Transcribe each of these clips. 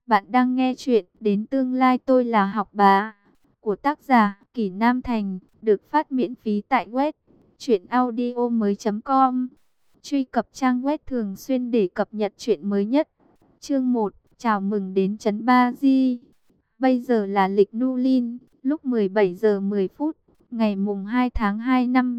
Bạn đang nghe chuyện Đến tương lai tôi là học bá của tác giả Kỷ Nam Thành, được phát miễn phí tại web truyệnaudiomoi.com. Truy cập trang web thường xuyên để cập nhật chuyện mới nhất. Chương 1: Chào mừng đến trấn Ba Di. Bây giờ là lịch Nulin, lúc 17 giờ 10 phút, ngày mùng 2 tháng 2 năm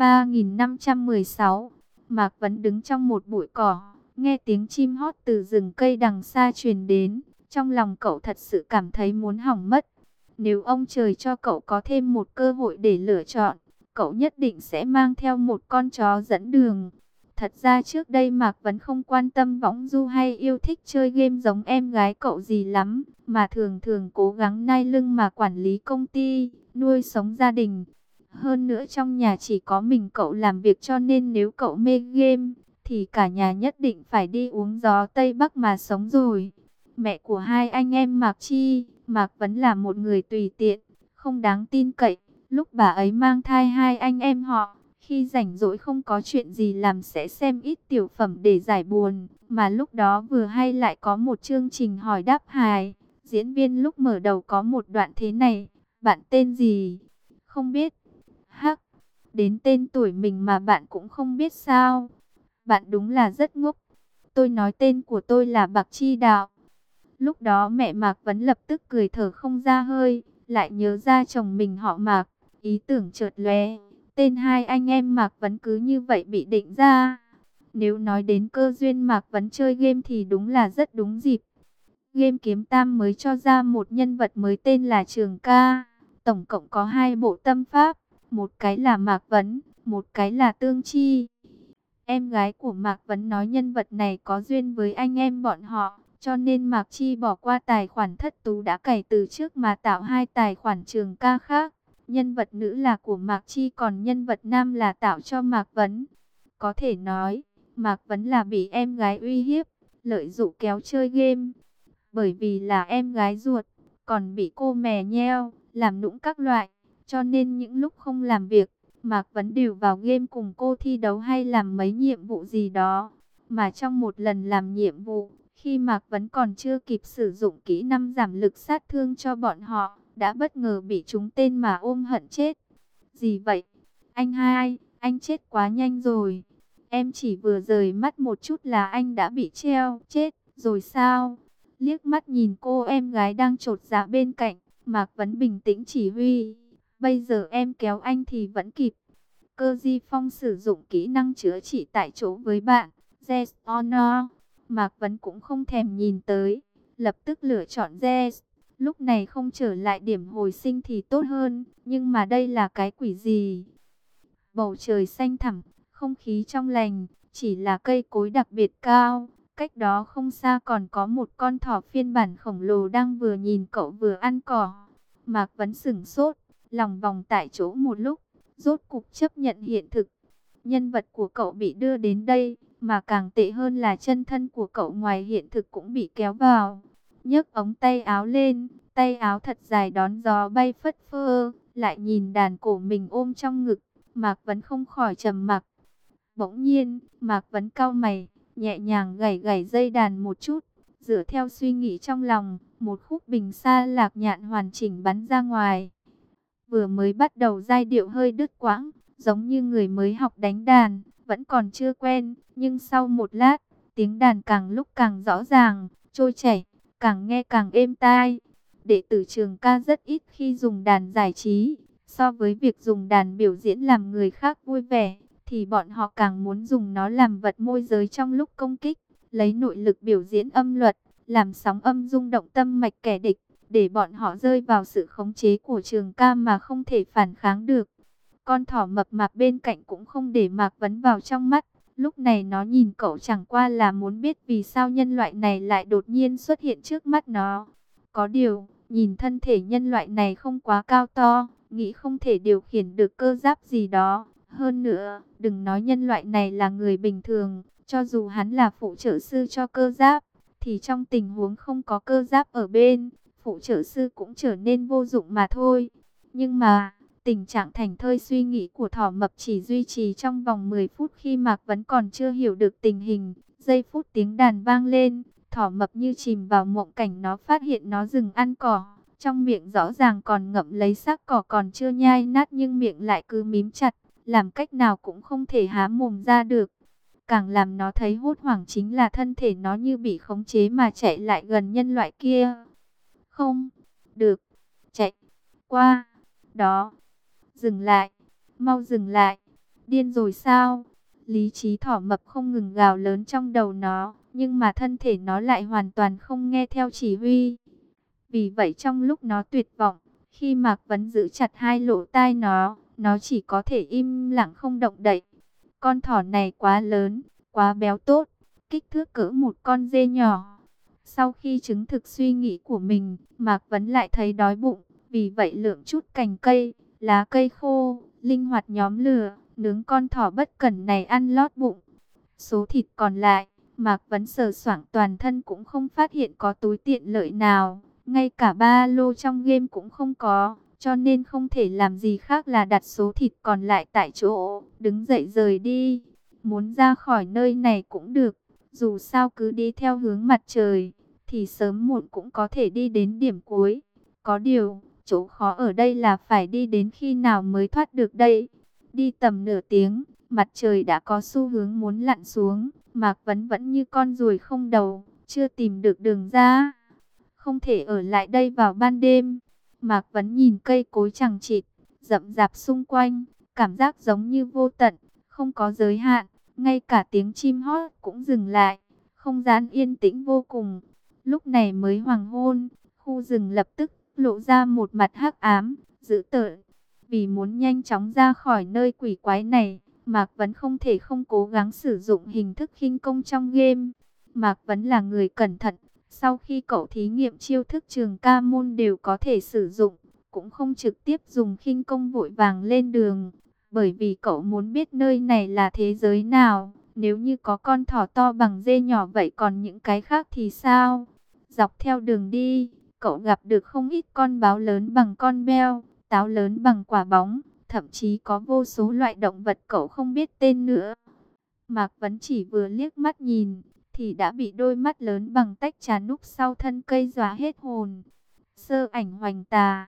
3516. Mạc Vấn đứng trong một bụi cỏ, nghe tiếng chim hót từ rừng cây đằng xa truyền đến. Trong lòng cậu thật sự cảm thấy muốn hỏng mất. Nếu ông trời cho cậu có thêm một cơ hội để lựa chọn, cậu nhất định sẽ mang theo một con chó dẫn đường. Thật ra trước đây Mạc Vấn không quan tâm võng du hay yêu thích chơi game giống em gái cậu gì lắm, mà thường thường cố gắng nai lưng mà quản lý công ty, nuôi sống gia đình. Hơn nữa trong nhà chỉ có mình cậu làm việc, cho nên nếu cậu mê game, thì cả nhà nhất định phải đi uống gió Tây Bắc mà sống rồi. Mẹ của hai anh em Mạc Chi, Mạc Vấn là một người tùy tiện, không đáng tin cậy. Lúc bà ấy mang thai hai anh em họ, khi rảnh rỗi không có chuyện gì làm sẽ xem ít tiểu phẩm để giải buồn. Mà lúc đó vừa hay lại có một chương trình hỏi đáp hài. Diễn viên lúc mở đầu có một đoạn thế này: bạn tên gì? Không biết. Hắc, đến tên tuổi mình mà bạn cũng không biết sao? Bạn đúng là rất ngốc. Tôi nói tên của tôi là Bạc Chi Đạo. Lúc đó mẹ Mạc Vấn lập tức cười thở không ra hơi, lại nhớ ra chồng mình họ Mạc, ý tưởng chợt lóe, tên hai anh em Mạc Vấn cứ như vậy bị định ra. Nếu nói đến cơ duyên Mạc Vấn chơi game thì đúng là rất đúng dịp. Game Kiếm Tam mới cho ra một nhân vật mới tên là Trường Ca, tổng cộng có 2 bộ tâm pháp, một cái là Mạc Vấn, một cái là Tương Chi. Em gái của Mạc Vấn nói nhân vật này có duyên với anh em bọn họ, cho nên Mạc Chi bỏ qua tài khoản Thất Tú đã cày từ trước mà tạo 2 tài khoản Trường Ca khác. Nhân vật nữ là của Mạc Chi, còn nhân vật nam là tạo cho Mạc Vấn. Có thể nói, Mạc Vấn là bị em gái uy hiếp, lợi dụng kéo chơi game. Bởi vì là em gái ruột, còn bị cô mè nheo, làm nũng các loại, cho nên những lúc không làm việc, Mạc Vấn đều vào game cùng cô thi đấu hay làm mấy nhiệm vụ gì đó. Mà trong một lần làm nhiệm vụ, khi Mạc Vấn còn chưa kịp sử dụng kỹ năng giảm lực sát thương cho bọn họ, đã bất ngờ bị trúng tên mà ôm hận chết. Gì vậy? Anh hai, anh chết quá nhanh rồi. Em chỉ vừa rời mắt một chút là anh đã bị treo, chết rồi sao? Liếc mắt nhìn cô em gái đang chột dạ bên cạnh, Mạc Vấn bình tĩnh chỉ huy. Bây giờ em kéo anh thì vẫn kịp. Cơ Di Phong sử dụng kỹ năng chữa trị tại chỗ với bạn. Yes or no? Mạc Vấn cũng không thèm nhìn tới, lập tức lựa chọn yes. Lúc này không trở lại điểm hồi sinh thì tốt hơn, nhưng mà đây là cái quỷ gì? Bầu trời xanh thẳm, không khí trong lành, chỉ là cây cối đặc biệt cao. Cách đó không xa còn có một con thỏ phiên bản khổng lồ đang vừa nhìn cậu vừa ăn cỏ. Mạc Vấn sửng sốt, lòng vòng tại chỗ một lúc, rốt cục chấp nhận hiện thực. Nhân vật của cậu bị đưa đến đây, mà càng tệ hơn là chân thân của cậu ngoài hiện thực cũng bị kéo vào. Nhấc ống tay áo lên, tay áo thật dài đón gió bay phất phơ, lại nhìn đàn cổ mình ôm trong ngực, Mạc Vấn không khỏi trầm mặc. Bỗng nhiên, Mạc Vấn cau mày, nhẹ nhàng gảy gảy dây đàn một chút, dựa theo suy nghĩ trong lòng, một khúc bình sa lạc nhạn hoàn chỉnh bắn ra ngoài. Vừa mới bắt đầu giai điệu hơi đứt quãng, giống như người mới học đánh đàn, vẫn còn chưa quen, nhưng sau một lát, tiếng đàn càng lúc càng rõ ràng, trôi chảy, càng nghe càng êm tai. Đệ tử Trường Ca rất ít khi dùng đàn giải trí, so với việc dùng đàn biểu diễn làm người khác vui vẻ, thì bọn họ càng muốn dùng nó làm vật môi giới trong lúc công kích, lấy nội lực biểu diễn âm luật, làm sóng âm rung động tâm mạch kẻ địch, để bọn họ rơi vào sự khống chế của Trường Ca mà không thể phản kháng được. Con thỏ mập mạp bên cạnh cũng không để Mạc Vấn vào trong mắt. Lúc này nó nhìn cậu chẳng qua là muốn biết vì sao nhân loại này lại đột nhiên xuất hiện trước mắt nó. Có điều, nhìn thân thể nhân loại này không quá cao to, nghĩ không thể điều khiển được cơ giáp gì đó. Hơn nữa, đừng nói nhân loại này là người bình thường, cho dù hắn là phụ trợ sư cho cơ giáp, thì trong tình huống không có cơ giáp ở bên, phụ trợ sư cũng trở nên vô dụng mà thôi. Nhưng mà, tình trạng thảnh thơi suy nghĩ của thỏ mập chỉ duy trì trong vòng 10 phút khi Mạc Vấn còn chưa hiểu được tình hình. Giây phút tiếng đàn vang lên, Thỏ mập như chìm vào mộng cảnh, nó phát hiện nó dừng ăn cỏ. Trong miệng rõ ràng còn ngậm lấy xác cỏ còn chưa nhai nát, nhưng miệng lại cứ mím chặt, làm cách nào cũng không thể há mồm ra được. Càng làm nó thấy hốt hoảng chính là thân thể nó như bị khống chế mà chạy lại gần nhân loại kia. Không được, chạy qua đó, dừng lại, mau dừng lại, điên rồi sao? Lý trí thỏ mập không ngừng gào lớn trong đầu nó, nhưng mà thân thể nó lại hoàn toàn không nghe theo chỉ huy. Vì vậy trong lúc nó tuyệt vọng, khi Mạc Vấn giữ chặt hai lỗ tai nó chỉ có thể im lặng không động đậy. Con thỏ này quá lớn, quá béo tốt, kích thước cỡ một con dê nhỏ. Sau khi chứng thực suy nghĩ của mình, Mạc Vấn lại thấy đói bụng, vì vậy lượm chút cành cây, lá cây khô, linh hoạt nhóm lửa, nướng con thỏ bất cẩn này ăn lót bụng. Số thịt còn lại, Mạc Vấn sờ soạng toàn thân cũng không phát hiện có túi tiện lợi nào, ngay cả ba lô trong game cũng không có, cho nên không thể làm gì khác là đặt số thịt còn lại tại chỗ, đứng dậy rời đi. Muốn ra khỏi nơi này cũng được, dù sao cứ đi theo hướng mặt trời, thì sớm muộn cũng có thể đi đến điểm cuối. Có điều, chỗ khó ở đây là phải đi đến khi nào mới thoát được đây. Đi tầm nửa tiếng, mặt trời đã có xu hướng muốn lặn xuống. Mạc Vấn vẫn như con ruồi không đầu, chưa tìm được đường ra. Không thể ở lại đây vào ban đêm. Mạc Vấn nhìn cây cối chằng chịt, rậm rạp xung quanh, cảm giác giống như vô tận, không có giới hạn. Ngay cả tiếng chim hót cũng dừng lại, không gian yên tĩnh vô cùng. Lúc này mới hoàng hôn, khu rừng lập tức lộ ra một mặt hắc ám, dữ tợn. Vì muốn nhanh chóng ra khỏi nơi quỷ quái này, Mạc Vấn không thể không cố gắng sử dụng hình thức khinh công trong game. Mạc Vấn là người cẩn thận, sau khi cậu thí nghiệm chiêu thức Trường Ca Môn đều có thể sử dụng, cũng không trực tiếp dùng khinh công vội vàng lên đường, bởi vì cậu muốn biết nơi này là thế giới nào. Nếu như có con thỏ to bằng dê nhỏ vậy còn những cái khác thì sao? Dọc theo đường đi, cậu gặp được không ít con báo lớn bằng con beo, táo lớn bằng quả bóng, thậm chí có vô số loại động vật cậu không biết tên nữa. Mạc Vấn chỉ vừa liếc mắt nhìn, thì đã bị đôi mắt lớn bằng tách trà núp sau thân cây dọa hết hồn. Sơ ảnh hoành tà.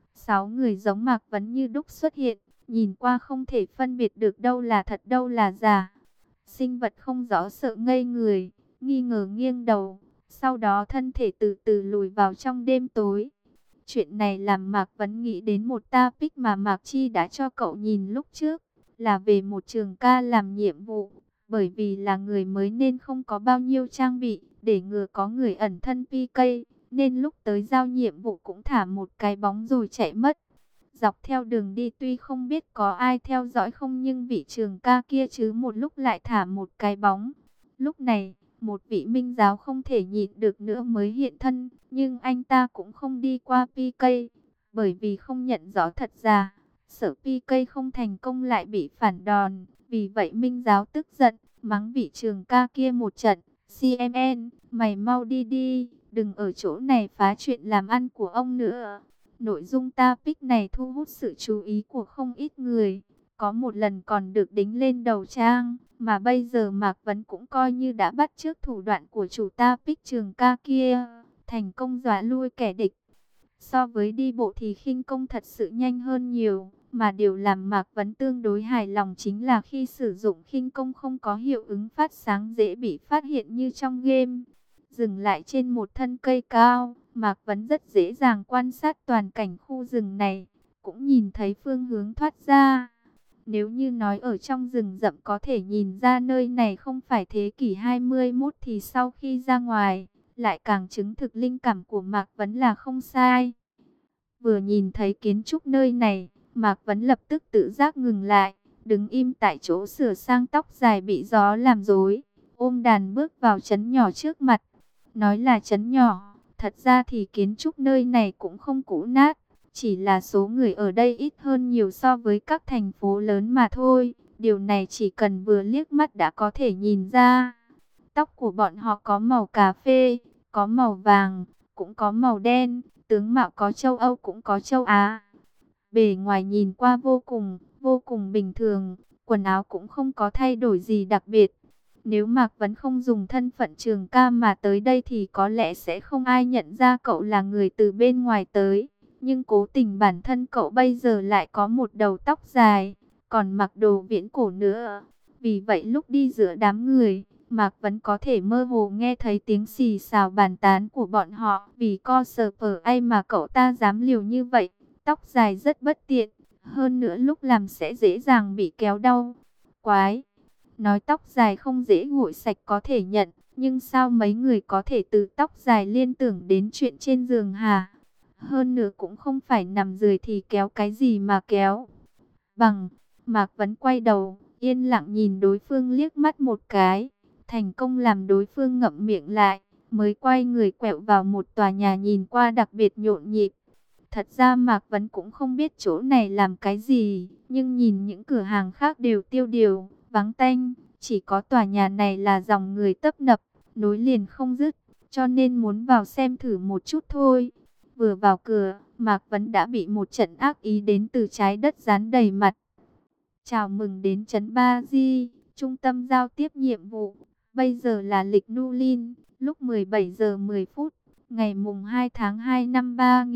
6 người giống Mạc Vấn như đúc xuất hiện, nhìn qua không thể phân biệt được đâu là thật đâu là giả. Sinh vật không rõ sợ ngây người, nghi ngờ nghiêng đầu, sau đó thân thể từ từ lùi vào trong đêm tối. Chuyện này làm Mạc Vấn nghĩ đến một topic mà Mạc Chi đã cho cậu nhìn lúc trước, là về một trường ca làm nhiệm vụ. Bởi vì là người mới nên không có bao nhiêu trang bị, để ngừa có người ẩn thân PK, nên lúc tới giao nhiệm vụ cũng thả một cái bóng rồi chạy mất. Dọc theo đường đi tuy không biết có ai theo dõi không, nhưng vị trường ca kia chứ một lúc lại thả một cái bóng. Lúc này, một vị minh giáo không thể nhịn được nữa mới hiện thân, nhưng anh ta cũng không đi qua PK, bởi vì không nhận rõ thật giả, sợ PK không thành công lại bị phản đòn. Vì vậy minh giáo tức giận, mắng vị trường ca kia một trận. CMN, mày mau đi đi, đừng ở chỗ này phá chuyện làm ăn của ông nữa. Nội dung topic này thu hút sự chú ý của không ít người, có một lần còn được đính lên đầu trang, mà bây giờ Mạc Vấn cũng coi như đã bắt chước thủ đoạn của chủ topic trường ca kia, thành công dọa lui kẻ địch. So với đi bộ thì khinh công thật sự nhanh hơn nhiều, mà điều làm Mạc Vấn tương đối hài lòng chính là khi sử dụng khinh công không có hiệu ứng phát sáng dễ bị phát hiện như trong game. Dừng lại trên một thân cây cao, Mạc Vấn rất dễ dàng quan sát toàn cảnh khu rừng này, cũng nhìn thấy phương hướng thoát ra. Nếu như nói ở trong rừng rậm có thể nhìn ra nơi này không phải thế kỷ 21 thì sau khi ra ngoài, lại càng chứng thực linh cảm của Mạc Vấn là không sai. Vừa nhìn thấy kiến trúc nơi này, Mạc Vấn lập tức tự giác ngừng lại, đứng im tại chỗ sửa sang tóc dài bị gió làm rối, ôm đàn bước vào trấn nhỏ trước mặt. Nói là trấn nhỏ, thật ra thì kiến trúc nơi này cũng không cũ nát, chỉ là số người ở đây ít hơn nhiều so với các thành phố lớn mà thôi. Điều này chỉ cần vừa liếc mắt đã có thể nhìn ra. Tóc của bọn họ có màu cà phê, có màu vàng, cũng có màu đen, tướng mạo có châu Âu cũng có châu Á. Bề ngoài nhìn qua vô cùng bình thường, quần áo cũng không có thay đổi gì đặc biệt. Nếu Mạc Vấn không dùng thân phận Trường Ca mà tới đây thì có lẽ sẽ không ai nhận ra cậu là người từ bên ngoài tới. Nhưng cố tình bản thân cậu bây giờ lại có một đầu tóc dài, còn mặc đồ viễn cổ nữa. Vì vậy lúc đi giữa đám người, Mạc Vấn có thể mơ hồ nghe thấy tiếng xì xào bàn tán của bọn họ. Vì co sờ phở ai mà cậu ta dám liều như vậy, tóc dài rất bất tiện. Hơn nữa lúc làm sẽ dễ dàng bị kéo đau. Quái! Nói tóc dài không dễ gội sạch có thể nhận, nhưng sao mấy người có thể từ tóc dài liên tưởng đến chuyện trên giường hả? Hơn nữa cũng không phải nằm dưới thì kéo cái gì mà kéo. Bằng, Mạc Vấn quay đầu, yên lặng nhìn đối phương liếc mắt một cái, thành công làm đối phương ngậm miệng lại, mới quay người quẹo vào một tòa nhà nhìn qua đặc biệt nhộn nhịp. Thật ra Mạc Vấn cũng không biết chỗ này làm cái gì, nhưng nhìn những cửa hàng khác đều tiêu điều, vắng tanh, chỉ có tòa nhà này là dòng người tấp nập, nối liền không dứt, cho nên muốn vào xem thử một chút thôi. Vừa vào cửa, Mạc Vấn đã bị một trận ác ý đến từ trái đất dán đầy mặt. Chào mừng đến trấn Ba Di, trung tâm giao tiếp nhiệm vụ. Bây giờ là lịch Nulin, lúc 17 giờ 10 phút, ngày mùng 2 tháng 2 năm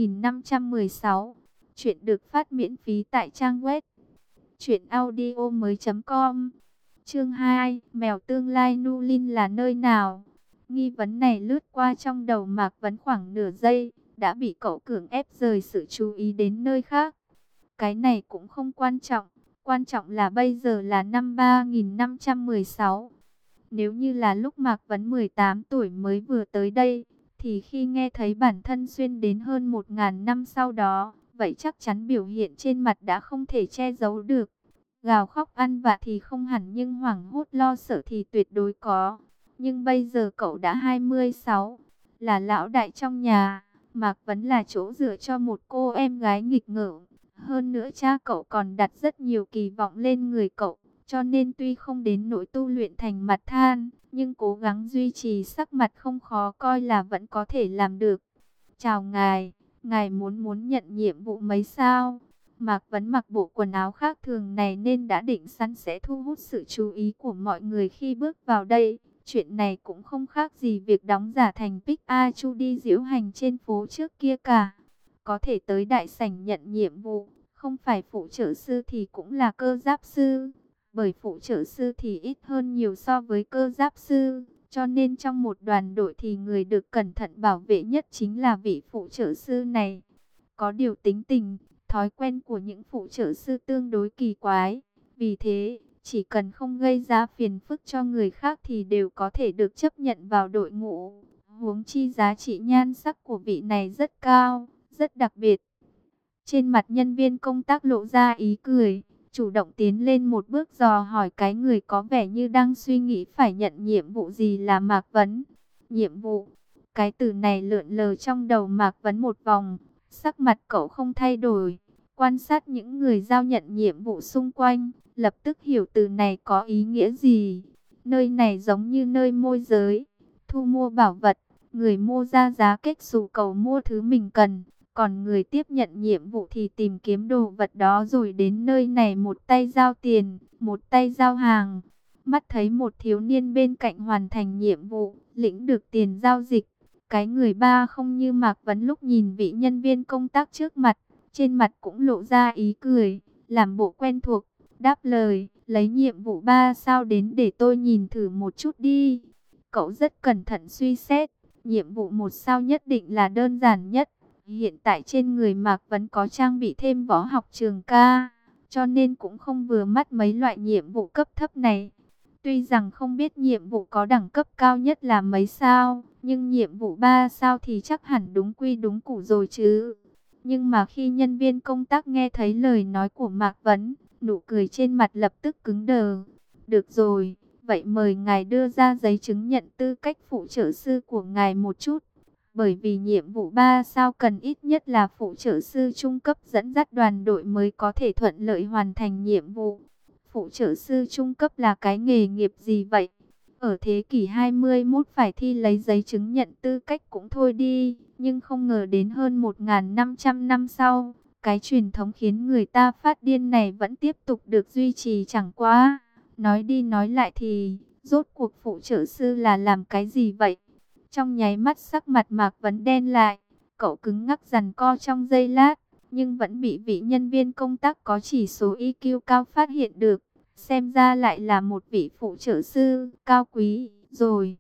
3516. Chuyện được phát miễn phí tại trang web truyệnaudiomoi.com. Chương 2, mèo tương lai Nulin là nơi nào? Nghi vấn này lướt qua trong đầu Mạc Vấn khoảng nửa giây, đã bị cậu cưỡng ép rời sự chú ý đến nơi khác. Cái này cũng không quan trọng, quan trọng là bây giờ là năm 3516. Nếu như là lúc Mạc Vấn 18 tuổi mới vừa tới đây, thì khi nghe thấy bản thân xuyên đến hơn 1000 năm sau đó, vậy chắc chắn biểu hiện trên mặt đã không thể che giấu được. Gào khóc ăn vạ thì không hẳn nhưng hoảng hốt lo sợ thì tuyệt đối có. Nhưng bây giờ cậu đã 26, là lão đại trong nhà, Mạc Vấn là chỗ dựa cho một cô em gái nghịch ngợm. Hơn nữa cha cậu còn đặt rất nhiều kỳ vọng lên người cậu, cho nên tuy không đến nỗi tu luyện thành mặt than, nhưng cố gắng duy trì sắc mặt không khó coi là vẫn có thể làm được. Chào ngài, ngài muốn nhận nhiệm vụ mấy sao? Mạc Vấn mặc bộ quần áo khác thường này nên đã định sẵn sẽ thu hút sự chú ý của mọi người khi bước vào đây. Chuyện này cũng không khác gì việc đóng giả thành Pikachu đi diễu hành trên phố trước kia cả. Có thể tới đại sảnh nhận nhiệm vụ, không phải phụ trợ sư thì cũng là cơ giáp sư. Bởi phụ trợ sư thì ít hơn nhiều so với cơ giáp sư, cho nên trong một đoàn đội thì người được cẩn thận bảo vệ nhất chính là vị phụ trợ sư này. Có điều tính tình, thói quen của những phụ trợ sư tương đối kỳ quái. Vì thế, chỉ cần không gây ra phiền phức cho người khác thì đều có thể được chấp nhận vào đội ngũ. Huống chi giá trị nhan sắc của vị này rất cao, rất đặc biệt. Trên mặt nhân viên công tác lộ ra ý cười, chủ động tiến lên một bước dò hỏi cái người có vẻ như đang suy nghĩ phải nhận nhiệm vụ gì là Mạc Vấn. Nhiệm vụ, cái từ này lượn lờ trong đầu Mạc Vấn một vòng, sắc mặt cậu không thay đổi. Quan sát những người giao nhận nhiệm vụ xung quanh, lập tức hiểu từ này có ý nghĩa gì. Nơi này giống như nơi môi giới, thu mua bảo vật, người mua ra giá kết xù cầu mua thứ mình cần. Còn người tiếp nhận nhiệm vụ thì tìm kiếm đồ vật đó rồi đến nơi này một tay giao tiền, một tay giao hàng. Mắt thấy một thiếu niên bên cạnh hoàn thành nhiệm vụ, lĩnh được tiền giao dịch. Cái người ba không như Mạc Vấn lúc nhìn vị nhân viên công tác trước mặt, trên mặt cũng lộ ra ý cười, làm bộ quen thuộc, đáp lời, lấy nhiệm vụ 3 sao đến để tôi nhìn thử một chút đi. Cậu rất cẩn thận suy xét, nhiệm vụ 1 sao nhất định là đơn giản nhất. Hiện tại trên người Mạc Vấn có trang bị thêm võ học Trường Ca, cho nên cũng không vừa mắt mấy loại nhiệm vụ cấp thấp này. Tuy rằng không biết nhiệm vụ có đẳng cấp cao nhất là mấy sao, nhưng nhiệm vụ 3 sao thì chắc hẳn đúng quy đúng củ rồi chứ. Nhưng mà khi nhân viên công tác nghe thấy lời nói của Mạc Vấn, nụ cười trên mặt lập tức cứng đờ. Được rồi, vậy mời ngài đưa ra giấy chứng nhận tư cách phụ trợ sư của ngài một chút. Bởi vì nhiệm vụ 3 sao cần ít nhất là phụ trợ sư trung cấp dẫn dắt đoàn đội mới có thể thuận lợi hoàn thành nhiệm vụ. Phụ trợ sư trung cấp là cái nghề nghiệp gì vậy? Ở thế kỷ 21 phải thi lấy giấy chứng nhận tư cách cũng thôi đi, nhưng không ngờ đến hơn 1500 năm sau, cái truyền thống khiến người ta phát điên này vẫn tiếp tục được duy trì chẳng quá. Nói đi nói lại thì, Rốt cuộc phụ trợ sư là làm cái gì vậy? Trong nháy mắt sắc mặt Mạc Vấn đen lại, cậu cứng ngắc giằng co trong giây lát, nhưng vẫn bị vị nhân viên công tác có chỉ số IQ cao phát hiện được. Xem ra lại là một vị phụ trợ sư cao quý rồi.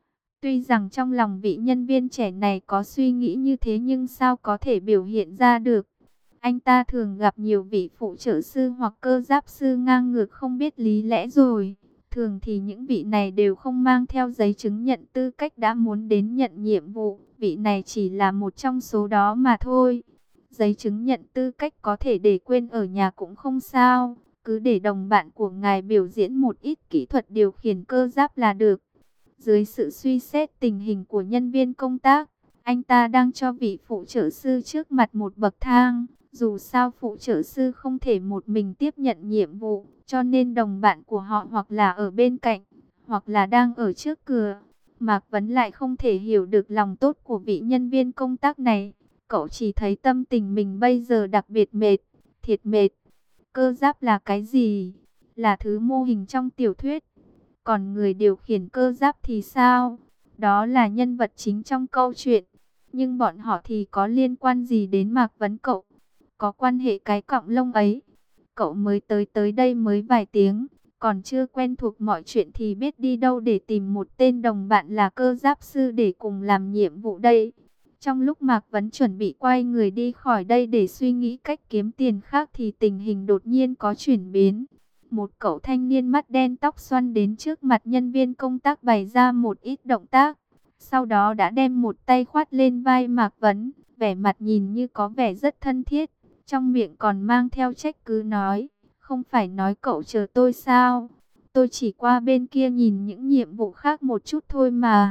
Tuy rằng trong lòng vị nhân viên trẻ này có suy nghĩ như thế nhưng sao có thể biểu hiện ra được. Anh ta thường gặp nhiều vị phụ trợ sư hoặc cơ giáp sư ngang ngược không biết lý lẽ rồi. Thường thì những vị này đều không mang theo giấy chứng nhận tư cách đã muốn đến nhận nhiệm vụ. Vị này chỉ là một trong số đó mà thôi. Giấy chứng nhận tư cách có thể để quên ở nhà cũng không sao. Cứ để đồng bạn của ngài biểu diễn một ít kỹ thuật điều khiển cơ giáp là được. Dưới sự suy xét tình hình của nhân viên công tác, anh ta đang cho vị phụ trợ sư trước mặt một bậc thang. Dù sao phụ trợ sư không thể một mình tiếp nhận nhiệm vụ, cho nên đồng bạn của họ hoặc là ở bên cạnh, hoặc là đang ở trước cửa. Mạc Vấn lại không thể hiểu được lòng tốt của vị nhân viên công tác này. Cậu chỉ thấy tâm tình mình bây giờ đặc biệt mệt, thiệt mệt. Cơ giáp là cái gì? Là thứ mô hình trong tiểu thuyết. Còn người điều khiển cơ giáp thì sao? Đó là nhân vật chính trong câu chuyện. Nhưng bọn họ thì có liên quan gì đến Mạc Vấn cậu? Có quan hệ cái cọng lông ấy. Cậu mới tới đây mới vài tiếng, còn chưa quen thuộc mọi chuyện thì biết đi đâu để tìm một tên đồng bạn là cơ giáp sư để cùng làm nhiệm vụ đây. Trong lúc Mạc Vấn chuẩn bị quay người đi khỏi đây để suy nghĩ cách kiếm tiền khác thì tình hình đột nhiên có chuyển biến. Một cậu thanh niên mắt đen tóc xoăn đến trước mặt nhân viên công tác bày ra một ít động tác. Sau đó đã đem một tay khoát lên vai Mạc Vấn, vẻ mặt nhìn như có vẻ rất thân thiết. Trong miệng còn mang theo trách cứ nói, không phải nói cậu chờ tôi sao? Tôi chỉ qua bên kia nhìn những nhiệm vụ khác một chút thôi mà.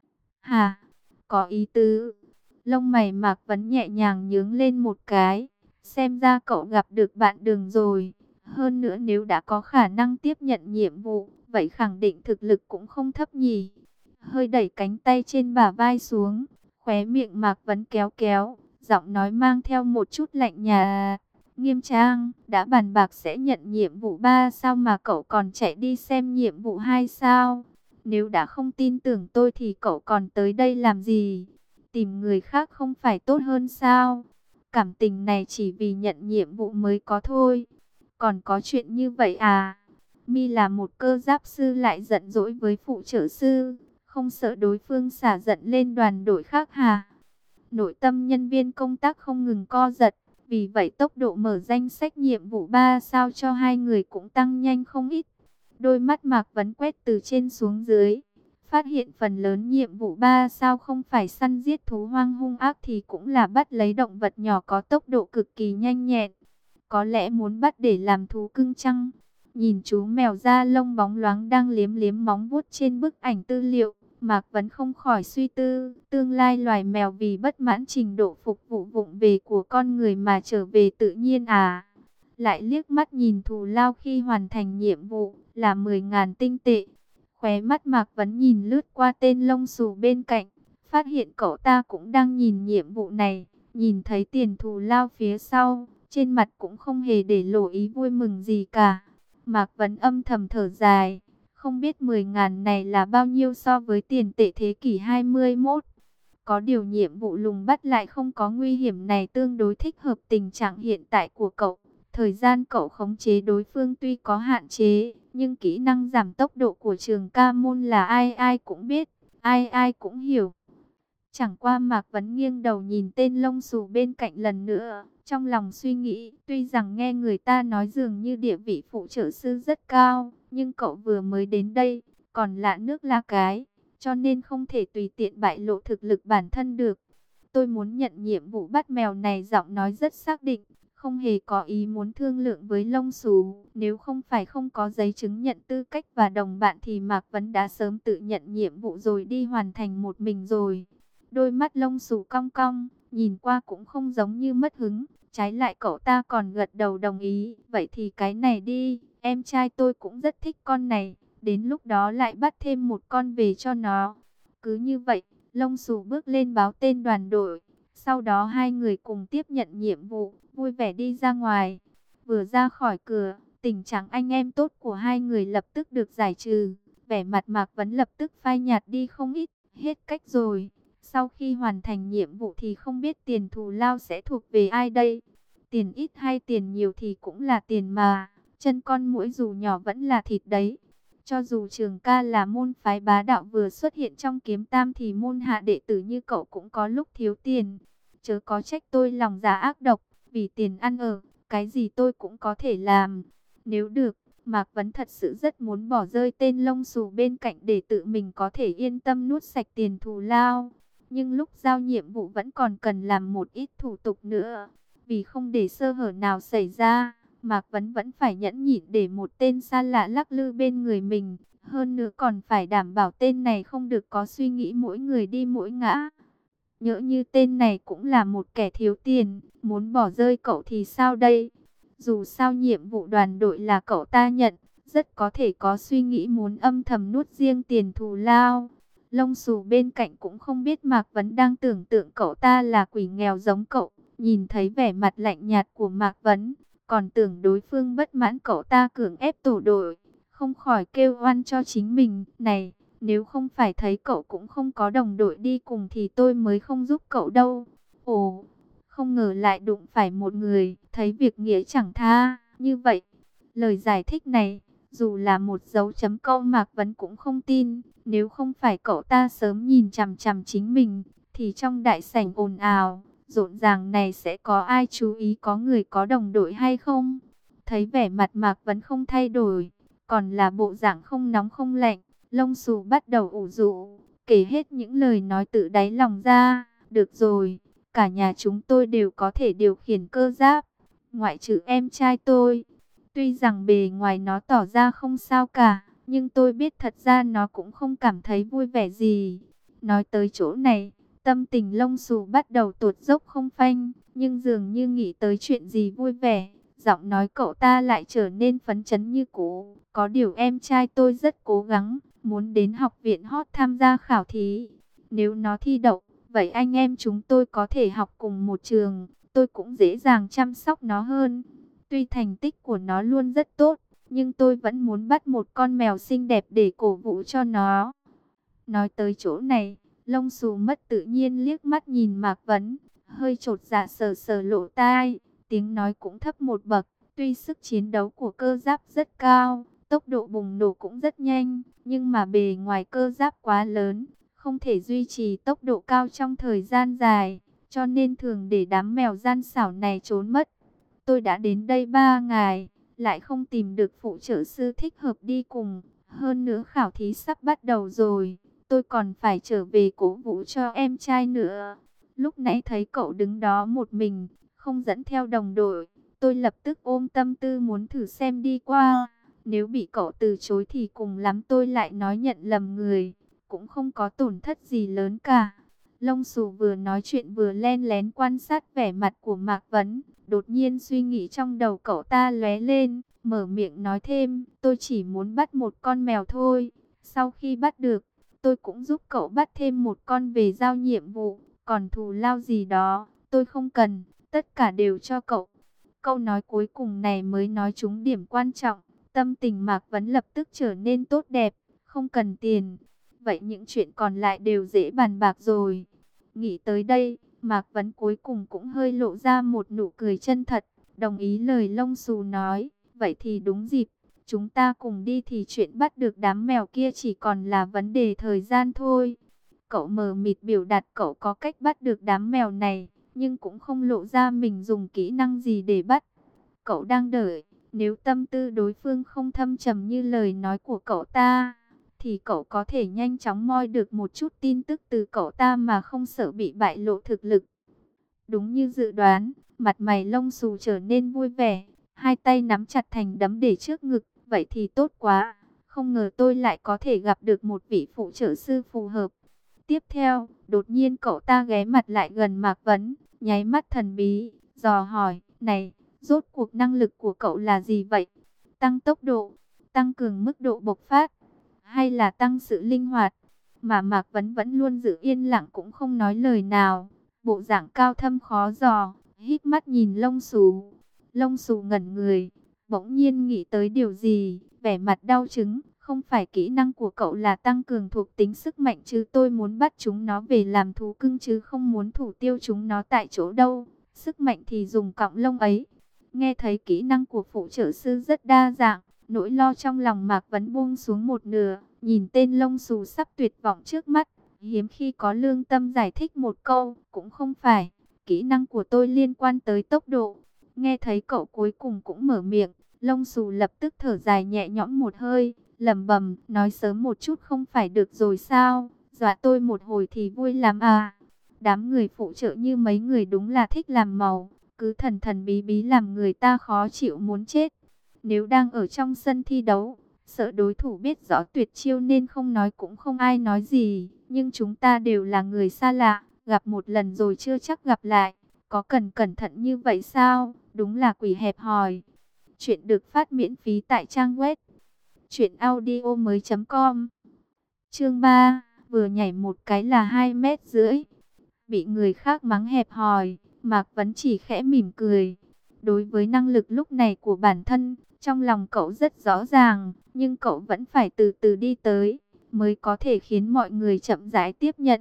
Hà, có ý tứ. Lông mày Mạc Vấn nhẹ nhàng nhướng lên một cái. Xem ra cậu gặp được bạn đường rồi. Hơn nữa nếu đã có khả năng tiếp nhận nhiệm vụ, vậy khẳng định thực lực cũng không thấp nhỉ. Hơi đẩy cánh tay trên bả vai xuống, khóe miệng Mạc Vấn kéo kéo, giọng nói mang theo một chút lạnh nhạt. Nghiêm trang, đã bàn bạc sẽ nhận nhiệm vụ 3 sao mà cậu còn chạy đi xem nhiệm vụ 2 sao? Nếu đã không tin tưởng tôi thì cậu còn tới đây làm gì? Tìm người khác không phải tốt hơn sao? Cảm tình này chỉ vì nhận nhiệm vụ mới có thôi. Còn có chuyện như vậy à? Mi là một cơ giáp sư lại giận dỗi với phụ trợ sư, không sợ đối phương xả giận lên đoàn đội khác hả? Nội tâm nhân viên công tác không ngừng co giật, vì vậy tốc độ mở danh sách nhiệm vụ 3 sao cho hai người cũng tăng nhanh không ít. Đôi mắt Mạc Vấn quét từ trên xuống dưới, phát hiện phần lớn nhiệm vụ 3 sao không phải săn giết thú hoang hung ác thì cũng là bắt lấy động vật nhỏ có tốc độ cực kỳ nhanh nhẹn. Có lẽ muốn bắt để làm thú cưng chăng? Nhìn chú mèo da lông bóng loáng đang liếm liếm móng vuốt trên bức ảnh tư liệu, Mạc Vấn không khỏi suy tư, tương lai loài mèo vì bất mãn trình độ phục vụ vụng về của con người mà trở về tự nhiên à? Lại liếc mắt nhìn thù lao khi hoàn thành nhiệm vụ là 10.000 tinh tệ. Khóe mắt Mạc Vấn nhìn lướt qua tên lông xù bên cạnh, phát hiện cậu ta cũng đang nhìn nhiệm vụ này, nhìn thấy tiền thù lao phía sau, trên mặt cũng không hề để lộ ý vui mừng gì cả. Mạc Vấn âm thầm thở dài, không biết 10.000 này là bao nhiêu so với tiền tệ thế kỷ 21. Có điều nhiệm vụ lùng bắt lại không có nguy hiểm này tương đối thích hợp tình trạng hiện tại của cậu. Thời gian cậu khống chế đối phương tuy có hạn chế, nhưng kỹ năng giảm tốc độ của trường ca môn là ai ai cũng biết, ai ai cũng hiểu. Chẳng qua Mạc Vấn nghiêng đầu nhìn tên lông xù bên cạnh lần nữa, trong lòng suy nghĩ, tuy rằng nghe người ta nói dường như địa vị phụ trợ sư rất cao, nhưng cậu vừa mới đến đây, còn lạ nước la cái, cho nên không thể tùy tiện bại lộ thực lực bản thân được. Tôi muốn nhận nhiệm vụ bắt mèo này, giọng nói rất xác định, không hề có ý muốn thương lượng với lông xù. Nếu không phải không có giấy chứng nhận tư cách và đồng bạn thì Mạc Vấn đã sớm tự nhận nhiệm vụ rồi đi hoàn thành một mình rồi. Đôi mắt lông xù cong cong, nhìn qua cũng không giống như mất hứng. Trái lại cậu ta còn gật đầu đồng ý. Vậy thì cái này đi, em trai tôi cũng rất thích con này. Đến lúc đó lại bắt thêm một con về cho nó. Cứ như vậy, lông xù bước lên báo tên đoàn đội. Sau đó hai người cùng tiếp nhận nhiệm vụ, vui vẻ đi ra ngoài. Vừa ra khỏi cửa, tình trạng anh em tốt của hai người lập tức được giải trừ. Vẻ mặt Mạc Vấn lập tức phai nhạt đi không ít. Hết cách rồi. Sau khi hoàn thành nhiệm vụ thì không biết tiền thù lao sẽ thuộc về ai đây. Tiền ít hay tiền nhiều thì cũng là tiền mà. Chân con muỗi dù nhỏ vẫn là thịt đấy. Cho dù Trường Ca là môn phái bá đạo vừa xuất hiện trong kiếm tam thì môn hạ đệ tử như cậu cũng có lúc thiếu tiền. Chớ có trách tôi lòng dạ ác độc, vì tiền ăn ở, cái gì tôi cũng có thể làm. Nếu được, Mạc Vấn thật sự rất muốn bỏ rơi tên lông xù bên cạnh để tự mình có thể yên tâm nuốt sạch tiền thù lao. Nhưng lúc giao nhiệm vụ vẫn còn cần làm một ít thủ tục nữa. Vì không để sơ hở nào xảy ra, Mạc Vấn vẫn phải nhẫn nhịn để một tên xa lạ lắc lư bên người mình. Hơn nữa còn phải đảm bảo tên này không được có suy nghĩ mỗi người đi mỗi ngã. Nhỡ như tên này cũng là một kẻ thiếu tiền, muốn bỏ rơi cậu thì sao đây? Dù sao nhiệm vụ đoàn đội là cậu ta nhận, rất có thể có suy nghĩ muốn âm thầm nuốt riêng tiền thù lao. Lông xù bên cạnh cũng không biết Mạc Vấn đang tưởng tượng cậu ta là quỷ nghèo giống cậu. Nhìn thấy vẻ mặt lạnh nhạt của Mạc Vấn, còn tưởng đối phương bất mãn cậu ta cưỡng ép tổ đội, không khỏi kêu oan cho chính mình. Này, nếu không phải thấy cậu cũng không có đồng đội đi cùng thì tôi mới không giúp cậu đâu. Ồ, không ngờ lại đụng phải một người thấy việc nghĩa chẳng tha như vậy. Lời giải thích này, dù là một dấu chấm câu Mạc Vấn cũng không tin. Nếu không phải cậu ta sớm nhìn chằm chằm chính mình, thì trong đại sảnh ồn ào, rộn ràng này sẽ có ai chú ý có người có đồng đội hay không? Thấy vẻ mặt Mạc Vấn không thay đổi, còn là bộ dạng không nóng không lạnh, lông xù bắt đầu ủ rũ, kể hết những lời nói tự đáy lòng ra. Được rồi, cả nhà chúng tôi đều có thể điều khiển cơ giáp, ngoại trừ em trai tôi. Tuy rằng bề ngoài nó tỏ ra không sao cả, nhưng tôi biết thật ra nó cũng không cảm thấy vui vẻ gì. Nói tới chỗ này, tâm tình lông xù bắt đầu tuột dốc không phanh, nhưng dường như nghĩ tới chuyện gì vui vẻ, giọng nói cậu ta lại trở nên phấn chấn như cũ. Có điều em trai tôi rất cố gắng, muốn đến học viện hot tham gia khảo thí. Nếu nó thi đậu, vậy anh em chúng tôi có thể học cùng một trường, tôi cũng dễ dàng chăm sóc nó hơn. Tuy thành tích của nó luôn rất tốt, nhưng tôi vẫn muốn bắt một con mèo xinh đẹp để cổ vũ cho nó. Nói tới chỗ này, lông xù mất tự nhiên liếc mắt nhìn Mạc Vấn, hơi chột dạ sờ sờ lỗ tai, tiếng nói cũng thấp một bậc. Tuy sức chiến đấu của cơ giáp rất cao, tốc độ bùng nổ cũng rất nhanh, nhưng mà bề ngoài cơ giáp quá lớn, không thể duy trì tốc độ cao trong thời gian dài, cho nên thường để đám mèo gian xảo này trốn mất. Tôi đã đến đây 3 ngày, lại không tìm được phụ trợ sư thích hợp đi cùng. Hơn nữa khảo thí sắp bắt đầu rồi, tôi còn phải trở về cố vũ cho em trai nữa. Lúc nãy thấy cậu đứng đó một mình, không dẫn theo đồng đội, tôi lập tức ôm tâm tư muốn thử xem đi qua. Nếu bị cậu từ chối thì cùng lắm tôi lại nói nhận lầm người, cũng không có tổn thất gì lớn cả. Lông xù vừa nói chuyện vừa len lén quan sát vẻ mặt của Mạc Vấn. Đột nhiên suy nghĩ trong đầu cậu ta lóe lên, mở miệng nói thêm, tôi chỉ muốn bắt một con mèo thôi. Sau khi bắt được, tôi cũng giúp cậu bắt thêm một con về giao nhiệm vụ. Còn thù lao gì đó, tôi không cần, tất cả đều cho cậu. Câu nói cuối cùng này mới nói trúng điểm quan trọng. Tâm tình Mạc Vấn lập tức trở nên tốt đẹp, không cần tiền. Vậy những chuyện còn lại đều dễ bàn bạc rồi. Nghĩ tới đây, Mạc Vấn cuối cùng cũng hơi lộ ra một nụ cười chân thật, đồng ý lời lông xù nói. Vậy thì đúng dịp, chúng ta cùng đi thì chuyện bắt được đám mèo kia chỉ còn là vấn đề thời gian thôi. Cậu mờ mịt biểu đạt cậu có cách bắt được đám mèo này, nhưng cũng không lộ ra mình dùng kỹ năng gì để bắt. Cậu đang đợi, nếu tâm tư đối phương không thâm trầm như lời nói của cậu ta, thì cậu có thể nhanh chóng moi được một chút tin tức từ cậu ta mà không sợ bị bại lộ thực lực. Đúng như dự đoán, mặt mày lông xù trở nên vui vẻ, hai tay nắm chặt thành đấm để trước ngực. Vậy thì tốt quá, không ngờ tôi lại có thể gặp được một vị phụ trợ sư phù hợp. Tiếp theo, đột nhiên cậu ta ghé mặt lại gần Mạc Vấn, nháy mắt thần bí, dò hỏi, này, rốt cuộc năng lực của cậu là gì vậy? Tăng tốc độ, tăng cường mức độ bộc phát, hay là tăng sự linh hoạt? Mà Mạc Vấn vẫn luôn giữ yên lặng cũng không nói lời nào, bộ dạng cao thâm khó dò, híp mắt nhìn lông xù. Lông xù ngẩn người, bỗng nhiên nghĩ tới điều gì, vẻ mặt đau chứng, Không phải kỹ năng của cậu là tăng cường thuộc tính sức mạnh chứ, tôi muốn bắt chúng nó về làm thú cưng chứ không muốn thủ tiêu chúng nó tại chỗ đâu. Sức mạnh thì dùng cọng lông ấy. Nghe thấy kỹ năng của phụ trợ sư rất đa dạng, nỗi lo trong lòng Mạc Vấn buông xuống một nửa, nhìn tên lông xù sắp tuyệt vọng trước mắt. Hiếm khi có lương tâm giải thích một câu, cũng không phải, kỹ năng của tôi liên quan tới tốc độ. Nghe thấy cậu cuối cùng cũng mở miệng, lông xù lập tức thở dài nhẹ nhõm một hơi, lẩm bẩm, nói sớm một chút không phải được rồi sao, dọa tôi một hồi thì vui lắm à. Đám người phụ trợ như mấy người đúng là thích làm màu, cứ thần thần bí bí làm người ta khó chịu muốn chết. Nếu đang ở trong sân thi đấu, sợ đối thủ biết rõ tuyệt chiêu nên không nói cũng không ai nói gì. Nhưng chúng ta đều là người xa lạ, gặp một lần rồi chưa chắc gặp lại. Có cần cẩn thận như vậy sao? Đúng là quỷ hẹp hòi. Chuyện được phát miễn phí tại trang web truyệnaudiomoi.com. Chương 3, vừa nhảy một cái là 2,5 mét. Bị người khác mắng hẹp hòi, Mạc Vấn chỉ khẽ mỉm cười. Đối với năng lực lúc này của bản thân, trong lòng cậu rất rõ ràng, nhưng cậu vẫn phải từ từ đi tới, mới có thể khiến mọi người chậm rãi tiếp nhận.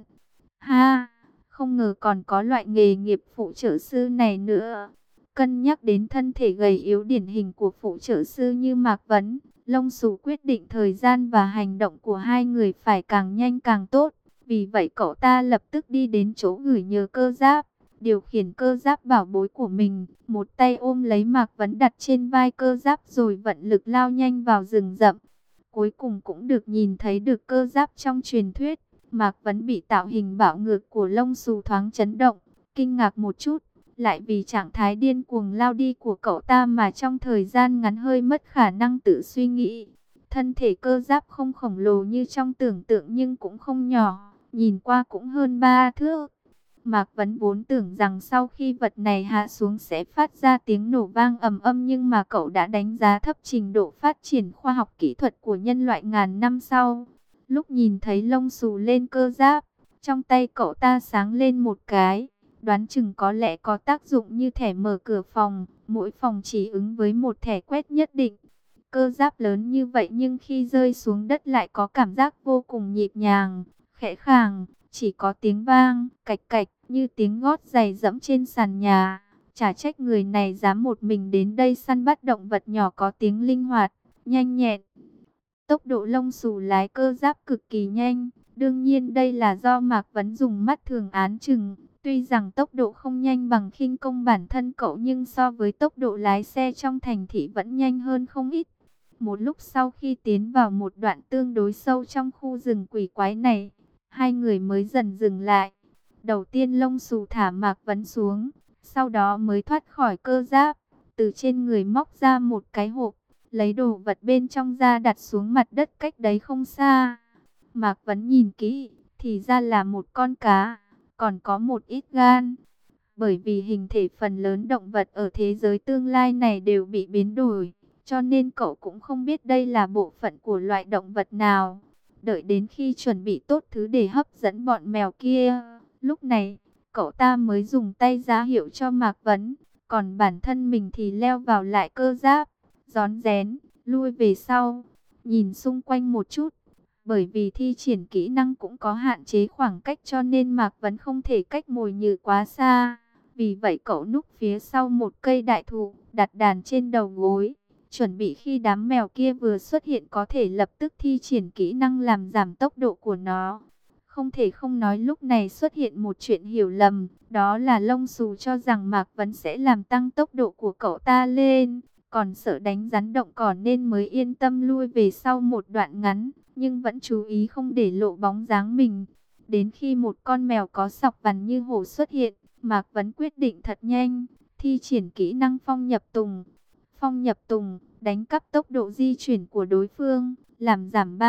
Ha, không ngờ còn có loại nghề nghiệp phụ trợ sư này nữa. Cân nhắc đến thân thể gầy yếu điển hình của phụ trợ sư như Mạc Vấn, lông xù quyết định thời gian và hành động của hai người phải càng nhanh càng tốt. Vì vậy cậu ta lập tức đi đến chỗ gửi nhờ cơ giáp, điều khiển cơ giáp bảo bối của mình, một tay ôm lấy Mạc Vấn đặt trên vai cơ giáp rồi vận lực lao nhanh vào rừng rậm. Cuối cùng cũng được nhìn thấy được cơ giáp trong truyền thuyết. Mạc Vấn bị tạo hình bạo ngược của lông xù thoáng chấn động, kinh ngạc một chút, lại vì trạng thái điên cuồng lao đi của cậu ta mà trong thời gian ngắn hơi mất khả năng tự suy nghĩ. Thân thể cơ giáp không khổng lồ như trong tưởng tượng nhưng cũng không nhỏ, nhìn qua cũng hơn 3 thước. Mạc Vấn vốn tưởng rằng sau khi vật này hạ xuống sẽ phát ra tiếng nổ vang ầm ầm, nhưng mà cậu đã đánh giá thấp trình độ phát triển khoa học kỹ thuật của nhân loại ngàn năm sau. Lúc nhìn thấy lông xù lên cơ giáp, trong tay cậu ta sáng lên một cái, đoán chừng có lẽ có tác dụng như thẻ mở cửa phòng, mỗi phòng chỉ ứng với một thẻ quét nhất định. Cơ giáp lớn như vậy nhưng khi rơi xuống đất lại có cảm giác vô cùng nhịp nhàng, khẽ khàng, chỉ có tiếng vang, cạch cạch, như tiếng gót giày dẫm trên sàn nhà. Chả trách người này dám một mình đến đây săn bắt động vật nhỏ có tiếng linh hoạt, nhanh nhẹn. Tốc độ lông xù lái cơ giáp cực kỳ nhanh, đương nhiên đây là do Mạc Vấn dùng mắt thường án chừng. Tuy rằng tốc độ không nhanh bằng khinh công bản thân cậu nhưng so với tốc độ lái xe trong thành thị vẫn nhanh hơn không ít. Một lúc sau khi tiến vào một đoạn tương đối sâu trong khu rừng quỷ quái này, hai người mới dần dừng lại. Đầu tiên lông xù thả Mạc Vấn xuống, sau đó mới thoát khỏi cơ giáp, từ trên người móc ra một cái hộp, lấy đồ vật bên trong ra đặt xuống mặt đất cách đấy không xa. Mạc Vấn nhìn kỹ, thì ra là một con cá, còn có một ít gan. Bởi vì hình thể phần lớn động vật ở thế giới tương lai này đều bị biến đổi, cho nên cậu cũng không biết đây là bộ phận của loại động vật nào. Đợi đến khi chuẩn bị tốt thứ để hấp dẫn bọn mèo kia, lúc này, cậu ta mới dùng tay ra hiệu cho Mạc Vấn, còn bản thân mình thì leo vào lại cơ giáp, rón rén, lui về sau, nhìn xung quanh một chút. Bởi vì thi triển kỹ năng cũng có hạn chế khoảng cách cho nên Mạc Vấn không thể cách mồi nhử quá xa. Vì vậy cậu núp phía sau một cây đại thụ, đặt đàn trên đầu gối, chuẩn bị khi đám mèo kia vừa xuất hiện có thể lập tức thi triển kỹ năng làm giảm tốc độ của nó. Không thể không nói lúc này xuất hiện một chuyện hiểu lầm, đó là lông xù cho rằng Mạc Vấn sẽ làm tăng tốc độ của cậu ta lên, còn sợ đánh rắn động cỏ nên mới yên tâm lui về sau một đoạn ngắn, nhưng vẫn chú ý không để lộ bóng dáng mình. Đến khi một con mèo có sọc vằn như hổ xuất hiện, Mạc Vấn quyết định thật nhanh, thi triển kỹ năng phong nhập tùng. Phong nhập tùng, đánh cắp tốc độ di chuyển của đối phương, làm giảm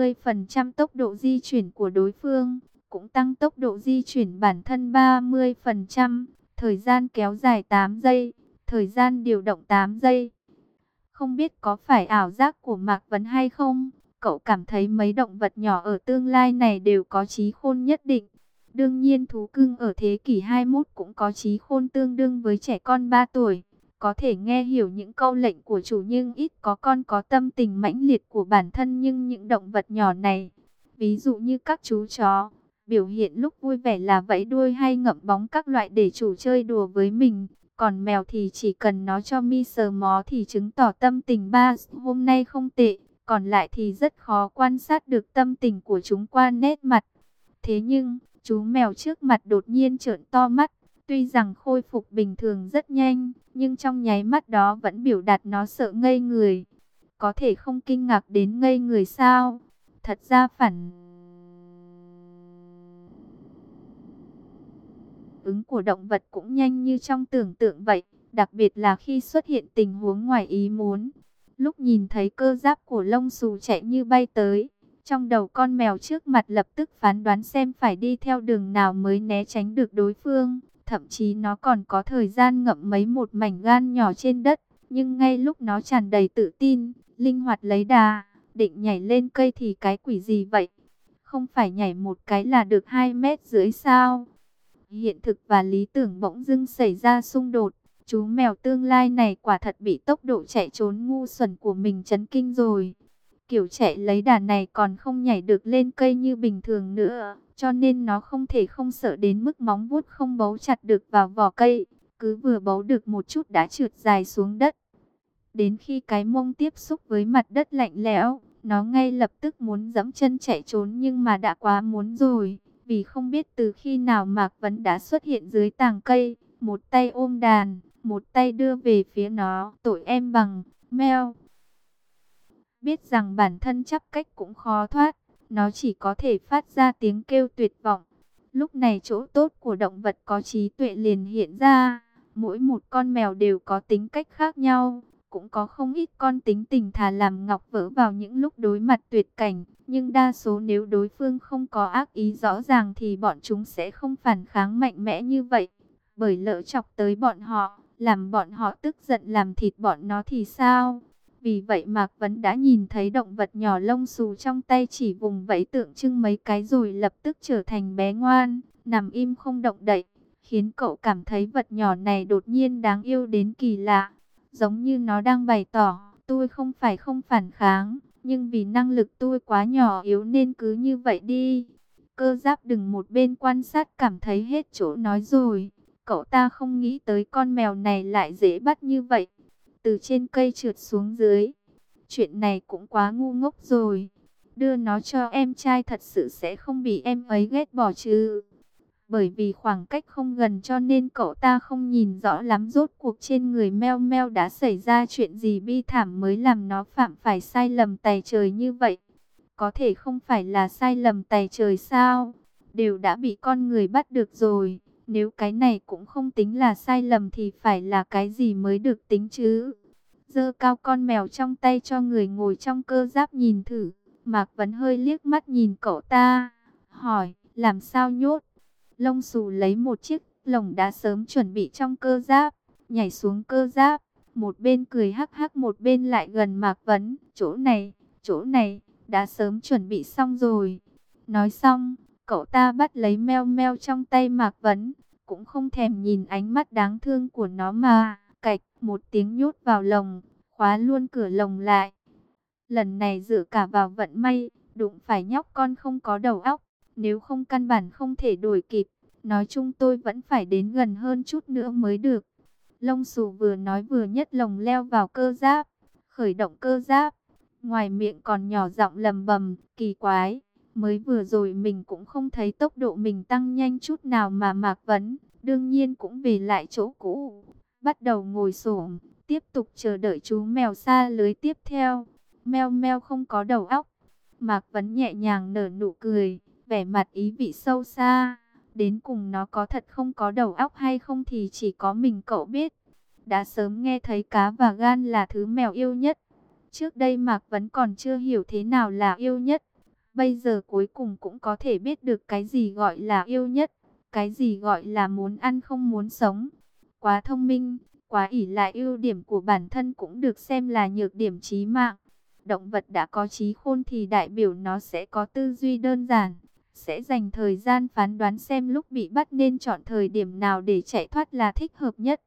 30% tốc độ di chuyển của đối phương, cũng tăng tốc độ di chuyển bản thân 30%, thời gian kéo dài 8 giây, thời gian điều động 8 giây. Không biết có phải ảo giác của Mạc Vấn hay không, cậu cảm thấy mấy động vật nhỏ ở tương lai này đều có trí khôn nhất định. Đương nhiên thú cưng ở thế kỷ 21 cũng có trí khôn tương đương với trẻ con 3 tuổi. có thể nghe hiểu những câu lệnh của chủ nhưng ít có con có tâm tình mãnh liệt của bản thân. Nhưng những động vật nhỏ này, ví dụ như các chú chó, biểu hiện lúc vui vẻ là vẫy đuôi hay ngậm bóng các loại để chủ chơi đùa với mình. Còn mèo thì chỉ cần nó cho mi sờ mó thì chứng tỏ tâm tình ba hôm nay không tệ. Còn lại thì rất khó quan sát được tâm tình của chúng qua nét mặt. Thế nhưng, chú mèo trước mặt đột nhiên trợn to mắt. Tuy rằng khôi phục bình thường rất nhanh, nhưng trong nháy mắt đó vẫn biểu đạt nó sợ ngây người. Có thể không kinh ngạc đến ngây người sao? Thật ra phản ứng của động vật cũng nhanh như trong tưởng tượng vậy, đặc biệt là khi xuất hiện tình huống ngoài ý muốn. Lúc nhìn thấy cơ giáp của lông xù chạy như bay tới, trong đầu con mèo trước mặt lập tức phán đoán xem phải đi theo đường nào mới né tránh được đối phương. Thậm chí nó còn có thời gian ngậm mấy một mảnh gan nhỏ trên đất. Nhưng ngay lúc nó tràn đầy tự tin, linh hoạt lấy đà, định nhảy lên cây thì cái quỷ gì vậy? Không phải nhảy một cái là được 2,5 mét sao? Hiện thực và lý tưởng bỗng dưng xảy ra xung đột. Chú mèo tương lai này quả thật bị tốc độ chạy trốn ngu xuẩn của mình chấn kinh rồi. Kiểu chạy lấy đà này còn không nhảy được lên cây như bình thường nữa. Cho nên nó không thể không sợ đến mức móng vuốt không bấu chặt được vào vỏ cây. Cứ vừa bấu được một chút đã trượt dài xuống đất. Đến khi cái mông tiếp xúc với mặt đất lạnh lẽo, nó ngay lập tức muốn giẫm chân chạy trốn nhưng mà đã quá muốn rồi. Vì không biết từ khi nào Mạc Vấn đã xuất hiện dưới tàng cây, một tay ôm đàn, một tay đưa về phía nó. Tội em bằng, meo. Biết rằng bản thân chắp cách cũng khó thoát, nó chỉ có thể phát ra tiếng kêu tuyệt vọng. Lúc này chỗ tốt của động vật có trí tuệ liền hiện ra. Mỗi một con mèo đều có tính cách khác nhau. Cũng có không ít con tính tình thà làm ngọc vỡ vào những lúc đối mặt tuyệt cảnh. Nhưng đa số nếu đối phương không có ác ý rõ ràng thì bọn chúng sẽ không phản kháng mạnh mẽ như vậy. Bởi lỡ chọc tới bọn họ, làm bọn họ tức giận làm thịt bọn nó thì sao? Vì vậy Mạc Vấn đã nhìn thấy động vật nhỏ lông xù trong tay chỉ vùng vẫy tượng trưng mấy cái rồi lập tức trở thành bé ngoan, nằm im không động đậy, khiến cậu cảm thấy vật nhỏ này đột nhiên đáng yêu đến kỳ lạ. Giống như nó đang bày tỏ, tôi không phải không phản kháng, nhưng vì năng lực tôi quá nhỏ yếu nên cứ như vậy đi. Cơ giáp đứng một bên quan sát cảm thấy hết chỗ nói rồi. Cậu ta không nghĩ tới con mèo này lại dễ bắt như vậy. Từ trên cây trượt xuống dưới. Chuyện này cũng quá ngu ngốc rồi. Đưa nó cho em trai thật sự sẽ không bị em ấy ghét bỏ chứ. Bởi vì khoảng cách không gần cho nên cậu ta không nhìn rõ lắm rốt cuộc trên người Meo Meo đã xảy ra chuyện gì bi thảm mới làm nó phạm phải sai lầm tày trời như vậy. Có thể không phải là sai lầm tày trời sao? Đều đã bị con người bắt được rồi. Nếu cái này cũng không tính là sai lầm thì phải là cái gì mới được tính chứ? Giơ cao con mèo trong tay cho người ngồi trong cơ giáp nhìn thử. Mạc Vấn hơi liếc mắt nhìn cậu ta, hỏi, làm sao nhốt? Lông xù lấy một chiếc lồng đã sớm chuẩn bị trong cơ giáp, nhảy xuống cơ giáp, một bên cười hắc hắc một bên lại gần Mạc Vấn, chỗ này, đã sớm chuẩn bị xong rồi. Nói xong, cậu ta bắt lấy Meo Meo trong tay Mạc Vấn, cũng không thèm nhìn ánh mắt đáng thương của nó mà, cạch một tiếng nhốt vào lồng, khóa luôn cửa lồng lại. Lần này dựa cả vào vận may, đụng phải nhóc con không có đầu óc, nếu không căn bản không thể đuổi kịp. Nói chung tôi vẫn phải đến gần hơn chút nữa mới được. Lông xù vừa nói vừa nhấc lồng leo vào cơ giáp, khởi động cơ giáp. Ngoài miệng còn nhỏ giọng lầm bầm, kỳ quái. Mới vừa rồi mình cũng không thấy tốc độ mình tăng nhanh chút nào mà Mạc Vấn. Đương nhiên cũng về lại chỗ cũ. Bắt đầu ngồi xổm, tiếp tục chờ đợi chú mèo sa lưới tiếp theo. Meo Meo không có đầu óc. Mạc Vấn nhẹ nhàng nở nụ cười, vẻ mặt ý vị sâu xa. Đến cùng nó có thật không có đầu óc hay không thì chỉ có mình cậu biết. Đã sớm nghe thấy cá và gan là thứ mèo yêu nhất. Trước đây Mạc Vấn còn chưa hiểu thế nào là yêu nhất. Bây giờ cuối cùng cũng có thể biết được cái gì gọi là yêu nhất. Cái gì gọi là muốn ăn không muốn sống. Quá thông minh, quá ỷ lại ưu điểm của bản thân cũng được xem là nhược điểm chí mạng. Động vật đã có trí khôn thì đại biểu nó sẽ có tư duy đơn giản. Sẽ dành thời gian phán đoán xem lúc bị bắt nên chọn thời điểm nào để chạy thoát là thích hợp nhất.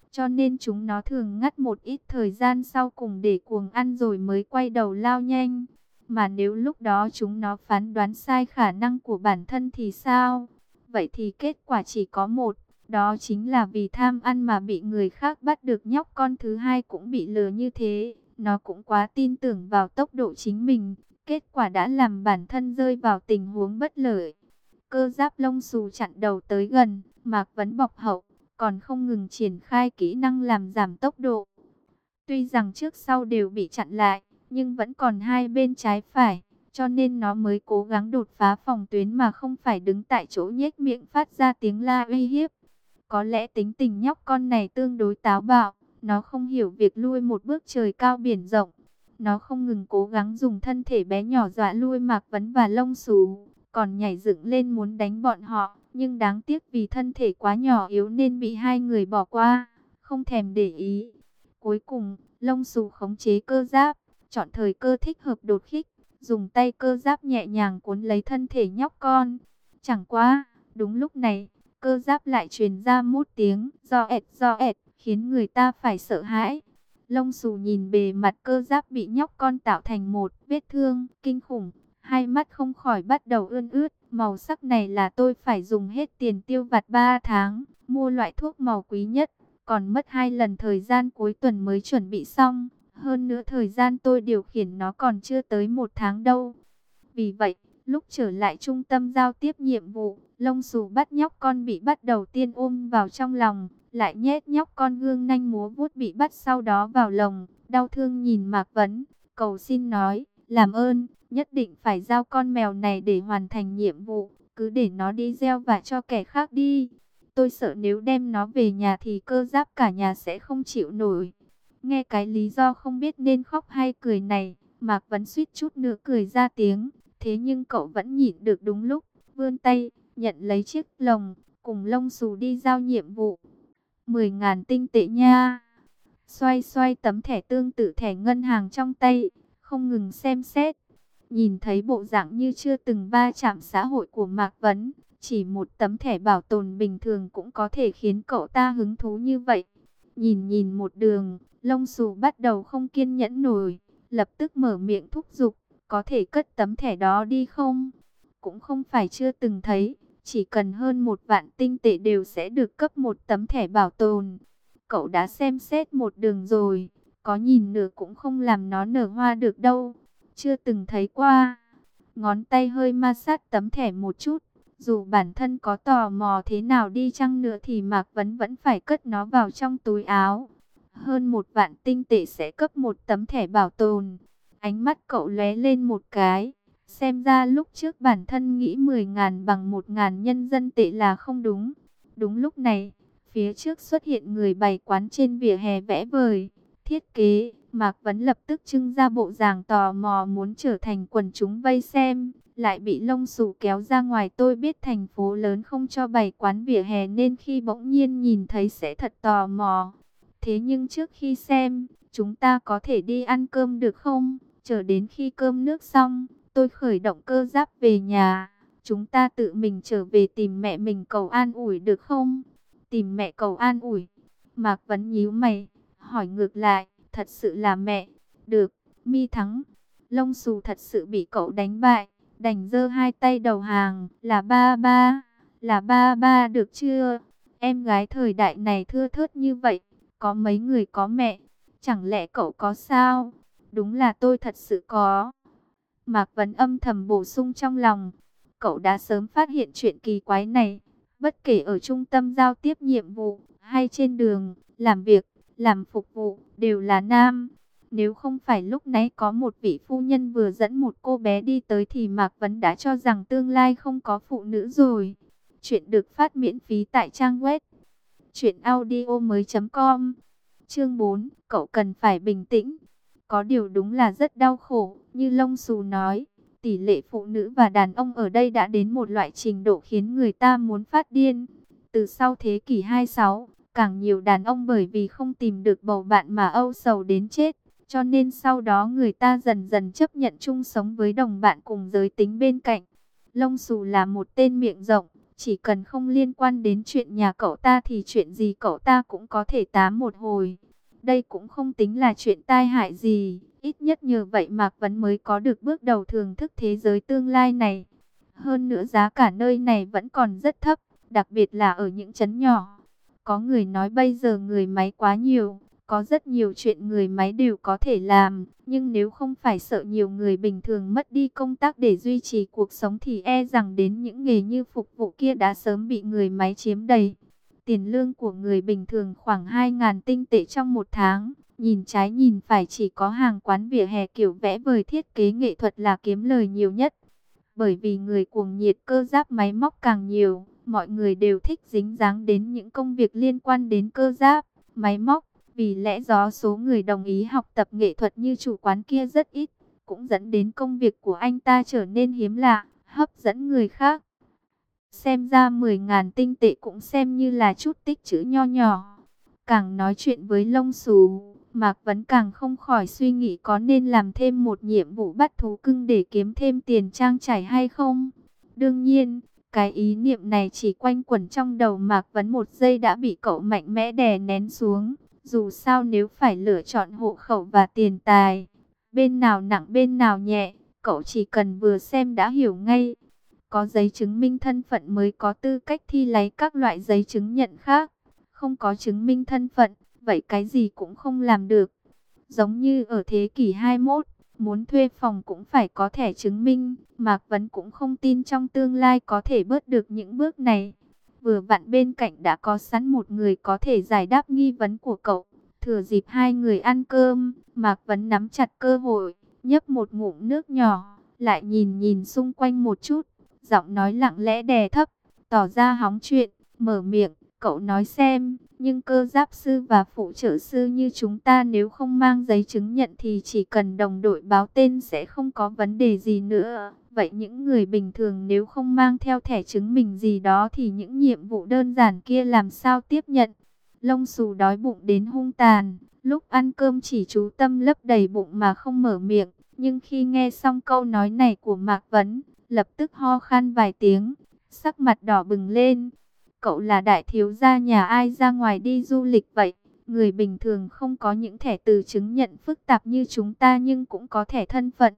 cho nên chúng nó thường ngắt một ít thời gian sau cùng để cuồng ăn rồi mới quay đầu lao nhanh. Mà nếu lúc đó chúng nó phán đoán sai khả năng của bản thân thì sao? Vậy thì kết quả chỉ có một, đó chính là vì tham ăn mà bị người khác bắt được. Nhóc con thứ hai cũng bị lừa như thế, nó cũng quá tin tưởng vào tốc độ chính mình, kết quả đã làm bản thân rơi vào tình huống bất lợi. Cơ giáp lông xù chặn đầu tới gần, Mạc Vấn bọc hậu, còn không ngừng triển khai kỹ năng làm giảm tốc độ. Tuy rằng trước sau đều bị chặn lại, nhưng vẫn còn hai bên trái phải, cho nên nó mới cố gắng đột phá phòng tuyến mà không phải đứng tại chỗ nhếch miệng phát ra tiếng la uy hiếp. Có lẽ tính tình nhóc con này tương đối táo bạo, nó không hiểu việc lui một bước trời cao biển rộng. Nó không ngừng cố gắng dùng thân thể bé nhỏ dọa lui Mạc Vấn và lông xù, còn nhảy dựng lên muốn đánh bọn họ, nhưng đáng tiếc vì thân thể quá nhỏ yếu nên bị hai người bỏ qua, không thèm để ý. Cuối cùng, lông xù khống chế cơ giáp, chọn thời cơ thích hợp đột kích, dùng tay cơ giáp nhẹ nhàng cuốn lấy thân thể nhóc con. Chẳng qua, đúng lúc này, cơ giáp lại truyền ra một tiếng do ẹt, khiến người ta phải sợ hãi. Lông xù nhìn bề mặt cơ giáp bị nhóc con tạo thành một vết thương kinh khủng, hai mắt không khỏi bắt đầu ươn ướt. Màu sắc này là tôi phải dùng hết tiền tiêu vặt 3 tháng, mua loại thuốc màu quý nhất, còn mất 2 lần thời gian cuối tuần mới chuẩn bị xong. Hơn nữa thời gian tôi điều khiển nó còn chưa tới 1 tháng đâu. Vì vậy, lúc trở lại trung tâm giao tiếp nhiệm vụ, lông xù bắt nhóc con bị bắt đầu tiên ôm vào trong lòng, lại nhét nhóc con gương nanh múa vuốt bị bắt sau đó vào lồng. Đau thương nhìn Mạc Vấn, cầu xin nói, làm ơn, nhất định phải giao con mèo này để hoàn thành nhiệm vụ, cứ để nó đi gieo vạ cho kẻ khác đi. Tôi sợ nếu đem nó về nhà thì cơ giáp cả nhà sẽ không chịu nổi. Nghe cái lý do không biết nên khóc hay cười này, Mạc Vấn suýt chút nữa cười ra tiếng. Thế nhưng cậu vẫn nhịn được đúng lúc, vươn tay, nhận lấy chiếc lồng, cùng lông xù đi giao nhiệm vụ. 10.000 tinh tệ nha. Xoay xoay tấm thẻ tương tự thẻ ngân hàng trong tay, không ngừng xem xét. Nhìn thấy bộ dạng như chưa từng va chạm xã hội của Mạc Vấn, chỉ một tấm thẻ bảo tồn bình thường cũng có thể khiến cậu ta hứng thú như vậy. Nhìn một đường, lông xù bắt đầu không kiên nhẫn nổi, lập tức mở miệng thúc giục, có thể cất tấm thẻ đó đi không? Cũng không phải chưa từng thấy, chỉ cần hơn 1 vạn tinh tệ đều sẽ được cấp một tấm thẻ bảo tồn. Cậu đã xem xét một đường rồi, có nhìn nửa cũng không làm nó nở hoa được đâu. Chưa từng thấy qua. Ngón tay hơi ma sát tấm thẻ một chút. Dù bản thân có tò mò thế nào đi chăng nữa thì Mạc Vấn vẫn phải cất nó vào trong túi áo. Hơn 1 vạn tinh tệ sẽ cấp một tấm thẻ bảo tồn. Ánh mắt cậu lóe lên một cái. Xem ra lúc trước bản thân nghĩ 10.000 bằng 1.000 nhân dân tệ là không đúng. Đúng lúc này, phía trước xuất hiện người bày quán trên vỉa hè vẽ vời. Thiết kế, Mạc Vấn lập tức trưng ra bộ dạng tò mò muốn trở thành quần chúng vây xem. Lại bị lông xù kéo ra ngoài. Tôi biết thành phố lớn không cho bày quán vỉa hè nên khi bỗng nhiên nhìn thấy sẽ thật tò mò. Thế nhưng trước khi xem, chúng ta có thể đi ăn cơm được không? Chờ đến khi cơm nước xong, tôi khởi động cơ giáp về nhà. Chúng ta tự mình trở về tìm mẹ mình cầu an ủi được không? Tìm mẹ cầu an ủi. Mạc Vấn nhíu mày, hỏi ngược lại, thật sự là mẹ? Được, mi thắng. Lông xù thật sự bị cậu đánh bại, đành giơ hai tay đầu hàng, là ba ba được chưa? Em gái thời đại này thưa thớt như vậy, có mấy người có mẹ, chẳng lẽ cậu có sao? Đúng là tôi thật sự có. Mạc Vấn âm thầm bổ sung trong lòng, cậu đã sớm phát hiện chuyện kỳ quái này, bất kể ở trung tâm giao tiếp nhiệm vụ, hay trên đường, làm việc, làm phục vụ, đều là nam. Nếu không phải lúc nãy có một vị phu nhân vừa dẫn một cô bé đi tới thì Mạc Vấn đã cho rằng tương lai không có phụ nữ rồi. Chuyện được phát miễn phí tại trang web truyệnaudiomoi.com. Chương 4, cậu cần phải bình tĩnh. Có điều đúng là rất đau khổ, như lông xù nói, tỷ lệ phụ nữ và đàn ông ở đây đã đến một loại trình độ khiến người ta muốn phát điên. Từ sau thế kỷ 26, càng nhiều đàn ông bởi vì không tìm được bầu bạn mà âu sầu đến chết. Cho nên sau đó người ta dần dần chấp nhận chung sống với đồng bạn cùng giới tính bên cạnh. Lông xù là một tên miệng rộng, Chỉ cần không liên quan đến chuyện nhà cậu ta thì chuyện gì cậu ta cũng có thể tám một hồi. Đây cũng không tính là chuyện tai hại gì. Ít nhất nhờ vậy Mạc Vấn mới có được bước đầu thưởng thức thế giới tương lai này. Hơn nữa giá cả nơi này vẫn còn rất thấp, đặc biệt là ở những trấn nhỏ. Có người nói bây giờ người máy quá nhiều, có rất nhiều chuyện người máy đều có thể làm. Nhưng nếu không phải sợ nhiều người bình thường mất đi công tác để duy trì cuộc sống thì e rằng đến những nghề như phục vụ kia đã sớm bị người máy chiếm đầy. Tiền lương của người bình thường khoảng 2.000 tinh tệ trong một tháng. Nhìn trái nhìn phải chỉ có hàng quán vỉa hè kiểu vẽ vời thiết kế nghệ thuật là kiếm lời nhiều nhất. Bởi vì người cuồng nhiệt cơ giáp máy móc càng nhiều, mọi người đều thích dính dáng đến những công việc liên quan đến cơ giáp, máy móc. Vì lẽ đó số người đồng ý học tập nghệ thuật như chủ quán kia rất ít, cũng dẫn đến công việc của anh ta trở nên hiếm lạ, hấp dẫn người khác. Xem ra 10.000 tinh tệ cũng xem như là chút tích trữ nho nhỏ. Càng nói chuyện với lông xù, Mạc Vấn càng không khỏi suy nghĩ có nên làm thêm một nhiệm vụ bắt thú cưng để kiếm thêm tiền trang trải hay không. Đương nhiên, cái ý niệm này chỉ quanh quẩn trong đầu Mạc Vấn một giây đã bị cậu mạnh mẽ đè nén xuống. Dù sao nếu phải lựa chọn hộ khẩu và tiền tài, bên nào nặng bên nào nhẹ, cậu chỉ cần vừa xem đã hiểu ngay. Có giấy chứng minh thân phận mới có tư cách thi lấy các loại giấy chứng nhận khác. Không có chứng minh thân phận, vậy cái gì cũng không làm được. Giống như ở thế kỷ 21, muốn thuê phòng cũng phải có thẻ chứng minh. Mạc Vấn cũng không tin trong tương lai có thể bớt được những bước này. Vừa vặn bên cạnh đã có sẵn một người có thể giải đáp nghi vấn của cậu. Thừa dịp hai người ăn cơm, Mạc Vấn nắm chặt cơ hội, nhấp một ngụm nước nhỏ, lại nhìn nhìn xung quanh một chút. Giọng nói lặng lẽ đè thấp, tỏ ra hóng chuyện, mở miệng, cậu nói xem, nhưng cơ giáp sư và phụ trợ sư như chúng ta nếu không mang giấy chứng nhận thì chỉ cần đồng đội báo tên sẽ không có vấn đề gì nữa. Vậy những người bình thường nếu không mang theo thẻ chứng minh gì đó thì những nhiệm vụ đơn giản kia làm sao tiếp nhận? Lông xù đói bụng đến hung tàn, lúc ăn cơm chỉ chú tâm lấp đầy bụng mà không mở miệng. Nhưng khi nghe xong câu nói này của Mạc Vấn, lập tức ho khan vài tiếng, sắc mặt đỏ bừng lên. Cậu là đại thiếu gia nhà ai ra ngoài đi du lịch vậy? Người bình thường không có những thẻ từ chứng nhận phức tạp như chúng ta nhưng cũng có thẻ thân phận.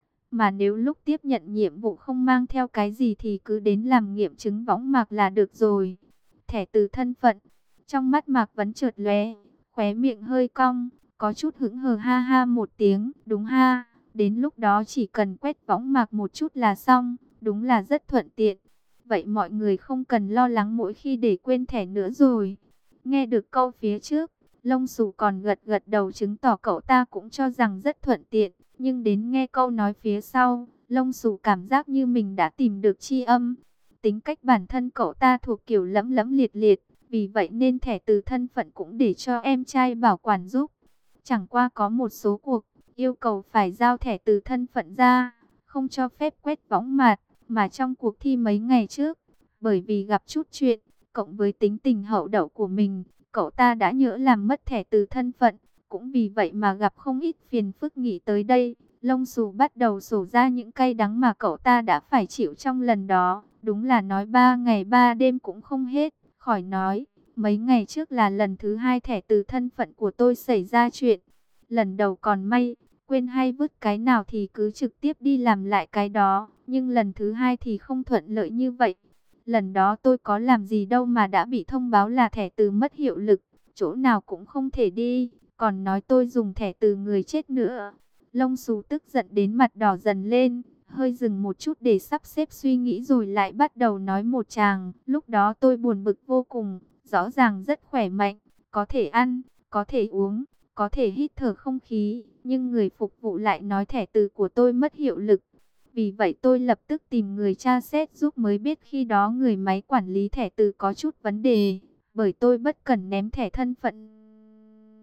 Mà nếu lúc tiếp nhận nhiệm vụ không mang theo cái gì thì cứ đến làm nghiệm chứng võng mạc là được rồi. Thẻ từ thân phận. Trong mắt Mạc Vấn chợt lóe, khóe miệng hơi cong, có chút hững hờ ha ha một tiếng. Đúng ha, đến lúc đó chỉ cần quét võng mạc một chút là xong, đúng là rất thuận tiện. Vậy mọi người không cần lo lắng mỗi khi để quên thẻ nữa rồi. Nghe được câu phía trước, lông xù còn gật gật đầu chứng tỏ cậu ta cũng cho rằng rất thuận tiện. Nhưng đến nghe câu nói phía sau, lông xù cảm giác như mình đã tìm được tri âm. Tính cách bản thân cậu ta thuộc kiểu lẫm lẫm liệt liệt, vì vậy nên thẻ từ thân phận cũng để cho em trai bảo quản giúp. Chẳng qua có một số cuộc, yêu cầu phải giao thẻ từ thân phận ra, không cho phép quét võng mạc. Mà trong cuộc thi mấy ngày trước, bởi vì gặp chút chuyện, cộng với tính tình hậu đậu của mình, cậu ta đã nhỡ làm mất thẻ từ thân phận. Cũng vì vậy mà gặp không ít phiền phức. Nghĩ tới đây, lông xù bắt đầu sổ ra những cay đắng mà cậu ta đã phải chịu trong lần đó. Đúng là nói 3 ngày 3 đêm cũng không hết. Khỏi nói, mấy ngày trước là lần thứ 2 thẻ từ thân phận của tôi xảy ra chuyện. Lần đầu còn may, quên hay vứt cái nào thì cứ trực tiếp đi làm lại cái đó. Nhưng lần thứ 2 thì không thuận lợi như vậy. Lần đó tôi có làm gì đâu mà đã bị thông báo là thẻ từ mất hiệu lực. Chỗ nào cũng không thể đi. Còn nói tôi dùng thẻ từ người chết nữa. Lông xù tức giận đến mặt đỏ dần lên. Hơi dừng một chút để sắp xếp suy nghĩ rồi lại bắt đầu nói một tràng. Lúc đó tôi buồn bực vô cùng. Rõ ràng rất khỏe mạnh. Có thể ăn, có thể uống, có thể hít thở không khí. Nhưng người phục vụ lại nói thẻ từ của tôi mất hiệu lực. Vì vậy tôi lập tức tìm người tra xét giúp mới biết khi đó người máy quản lý thẻ từ có chút vấn đề. Bởi tôi bất cẩn ném thẻ thân phận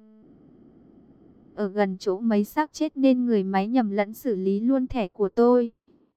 ở gần chỗ mấy xác chết nên người máy nhầm lẫn xử lý luôn thẻ của tôi.